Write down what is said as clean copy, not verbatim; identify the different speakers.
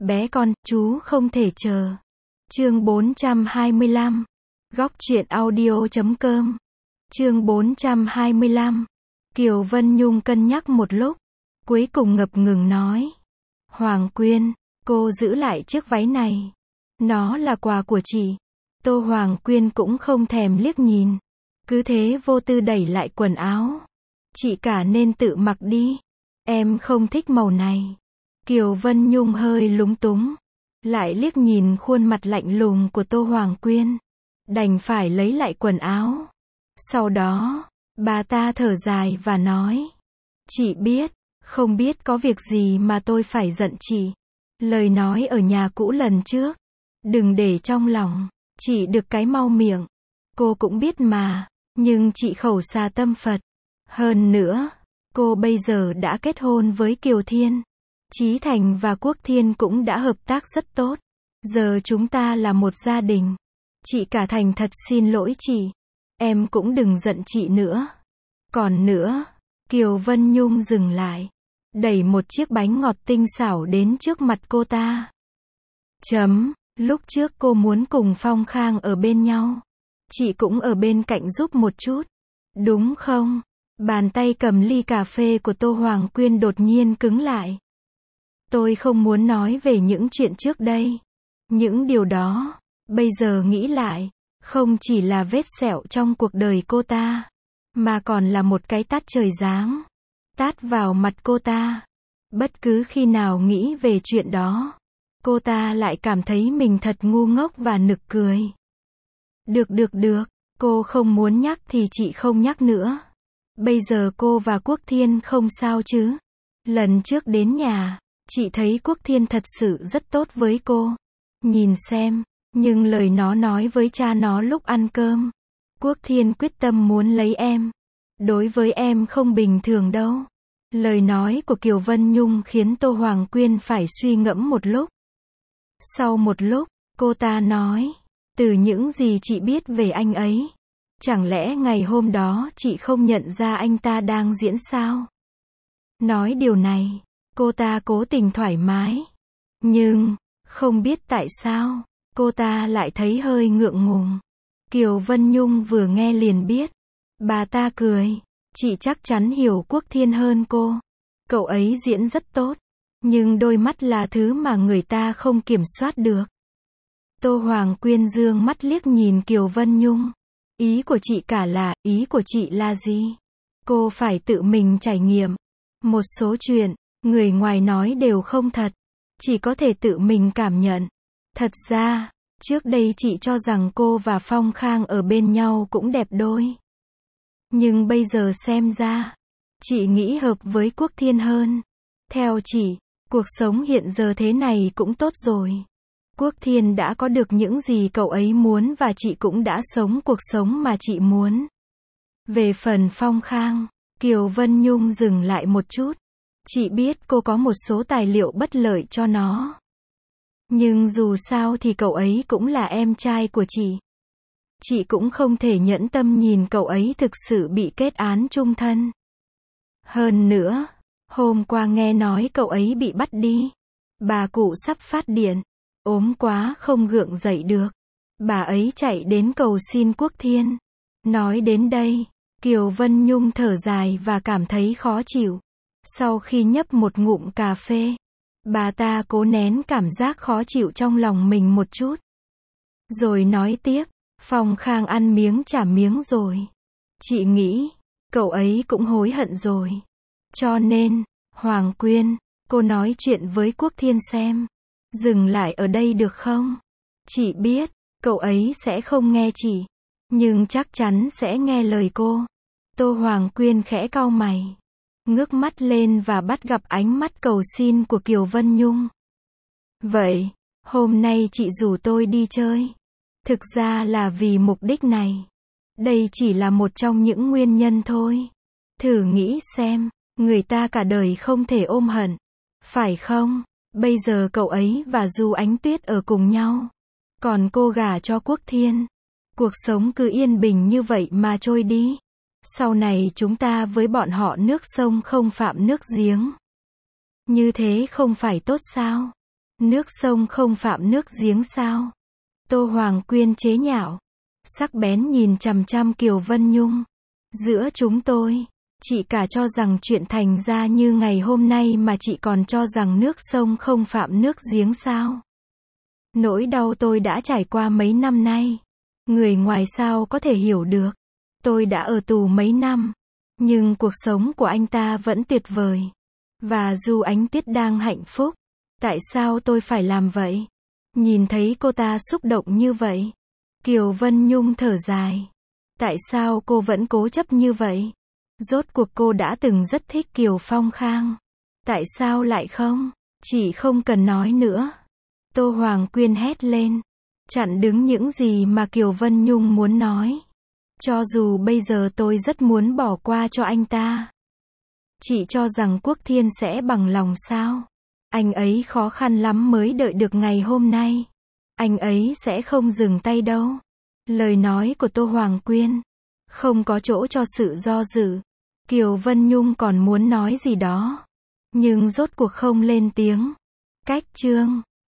Speaker 1: Bé con, chú không thể chờ. Chương 425. Góc truyện audio.com. Chương 425. Kiều Vân Nhung cân nhắc một lúc, cuối cùng ngập ngừng nói. Hoàng Quyên, cô giữ lại chiếc váy này. Nó là quà của chị. Tô Hoàng Quyên cũng không thèm liếc nhìn. Cứ thế vô tư đẩy lại quần áo. Chị cả nên tự mặc đi. Em không thích màu này. Kiều Vân Nhung hơi lúng túng. Lại liếc nhìn khuôn mặt lạnh lùng của Tô Hoàng Quyên. Đành phải lấy lại quần áo. Sau đó, bà ta thở dài và nói. Chị biết, không biết có việc gì mà tôi phải giận chị. Lời nói ở nhà cũ lần trước. Đừng để trong lòng, chị được cái mau miệng. Cô cũng biết mà, nhưng chị khẩu xà tâm Phật. Hơn nữa, cô bây giờ đã kết hôn với Kiều Thiên. Chí Thành và Quốc Thiên cũng đã hợp tác rất tốt. Giờ chúng ta là một gia đình. Chị cả thành thật xin lỗi chị. Em cũng đừng giận chị nữa. Còn nữa, Kiều Vân Nhung dừng lại. Đẩy một chiếc bánh ngọt tinh xảo đến trước mặt cô ta. Lúc trước cô muốn cùng Phong Khang ở bên nhau. Chị cũng ở bên cạnh giúp một chút. Đúng không? Bàn tay cầm ly cà phê của Tô Hoàng Quyên đột nhiên cứng lại. Tôi không muốn nói về những chuyện trước đây. Những điều đó, bây giờ nghĩ lại, không chỉ là vết sẹo trong cuộc đời cô ta, mà còn là một cái tát trời giáng. Tát vào mặt cô ta. Bất cứ khi nào nghĩ về chuyện đó, cô ta lại cảm thấy mình thật ngu ngốc và nực cười. Được, cô không muốn nhắc thì chị không nhắc nữa. Bây giờ cô và Quốc Thiên không sao chứ? Lần trước đến nhà, chị thấy Quốc Thiên thật sự rất tốt với cô. Nhìn xem, nhưng lời nó nói với cha nó lúc ăn cơm. Quốc Thiên quyết tâm muốn lấy em. Đối với em không bình thường đâu. Lời nói của Kiều Vân Nhung khiến Tô Hoàng Quyên phải suy ngẫm một lúc. Sau một lúc, cô ta nói, từ những gì chị biết về anh ấy, chẳng lẽ ngày hôm đó chị không nhận ra anh ta đang diễn sao? Nói điều này, cô ta cố tình thoải mái. Nhưng, không biết tại sao, cô ta lại thấy hơi ngượng ngùng. Kiều Vân Nhung vừa nghe liền biết. Bà ta cười. Chị chắc chắn hiểu Quốc Thiên hơn cô. Cậu ấy diễn rất tốt. Nhưng đôi mắt là thứ mà người ta không kiểm soát được. Tô Hoàng Quyên dương mắt liếc nhìn Kiều Vân Nhung. Ý của chị là gì? Cô phải tự mình trải nghiệm. Một số chuyện, người ngoài nói đều không thật. Chỉ có thể tự mình cảm nhận. Thật ra, trước đây chị cho rằng cô và Phong Khang ở bên nhau cũng đẹp đôi. Nhưng bây giờ xem ra, chị nghĩ hợp với Quốc Thiên hơn. Theo chị, cuộc sống hiện giờ thế này cũng tốt rồi. Quốc Thiên đã có được những gì cậu ấy muốn và chị cũng đã sống cuộc sống mà chị muốn. Về phần Phong Khang, Kiều Vân Nhung dừng lại một chút. Chị biết cô có một số tài liệu bất lợi cho nó. Nhưng dù sao thì cậu ấy cũng là em trai của chị. Chị cũng không thể nhẫn tâm nhìn cậu ấy thực sự bị kết án chung thân. Hơn nữa, hôm qua nghe nói cậu ấy bị bắt đi. Bà cụ sắp phát điện. Ốm quá không gượng dậy được. Bà ấy chạy đến cầu xin Quốc Thiên. Nói đến đây, Kiều Vân Nhung thở dài và cảm thấy khó chịu. Sau khi nhấp một ngụm cà phê, bà ta cố nén cảm giác khó chịu trong lòng mình một chút. Rồi nói tiếp, Phong Khang ăn miếng trả miếng rồi. Chị nghĩ, cậu ấy cũng hối hận rồi. Cho nên, Hoàng Quyên, cô nói chuyện với Quốc Thiên xem. Dừng lại ở đây được không? Chị biết, cậu ấy sẽ không nghe chị. Nhưng chắc chắn sẽ nghe lời cô. Tô Hoàng Quyên khẽ cau mày. Ngước mắt lên và bắt gặp ánh mắt cầu xin của Kiều Vân Nhung. Vậy, hôm nay chị rủ tôi đi chơi. Thực ra là vì mục đích này. Đây chỉ là một trong những nguyên nhân thôi. Thử nghĩ xem, người ta cả đời không thể ôm hận. Phải không? Bây giờ cậu ấy và Du Ánh Tuyết ở cùng nhau. Còn cô gả cho Quốc Thiên. Cuộc sống cứ yên bình như vậy mà trôi đi. Sau này chúng ta với bọn họ nước sông không phạm nước giếng. Như thế không phải tốt sao? Nước sông không phạm nước giếng sao? Tô Hoàng Quyên chế nhạo. Sắc bén nhìn chằm chằm Kiều Vân Nhung. Giữa chúng tôi, chị cả cho rằng chuyện thành ra như ngày hôm nay mà chị còn cho rằng nước sông không phạm nước giếng sao? Nỗi đau tôi đã trải qua mấy năm nay. Người ngoài sao có thể hiểu được. Tôi đã ở tù mấy năm. Nhưng cuộc sống của anh ta vẫn tuyệt vời. Và dù Ánh Tuyết đang hạnh phúc, tại sao tôi phải làm vậy? Nhìn thấy cô ta xúc động như vậy. Kiều Vân Nhung thở dài. Tại sao cô vẫn cố chấp như vậy? Rốt cuộc cô đã từng rất thích Kiều Phong Khang. Tại sao lại không? Chị không cần nói nữa. Tô Hoàng Quyên hét lên. Chặn đứng những gì mà Kiều Vân Nhung muốn nói. Cho dù bây giờ tôi rất muốn bỏ qua cho anh ta. Chị cho rằng Quốc Thiên sẽ bằng lòng sao? Anh ấy khó khăn lắm mới đợi được ngày hôm nay. Anh ấy sẽ không dừng tay đâu. Lời nói của Tô Hoàng Quyên không có chỗ cho sự do dự. Kiều Vân Nhung còn muốn nói gì đó, nhưng rốt cuộc không lên tiếng. Cách chương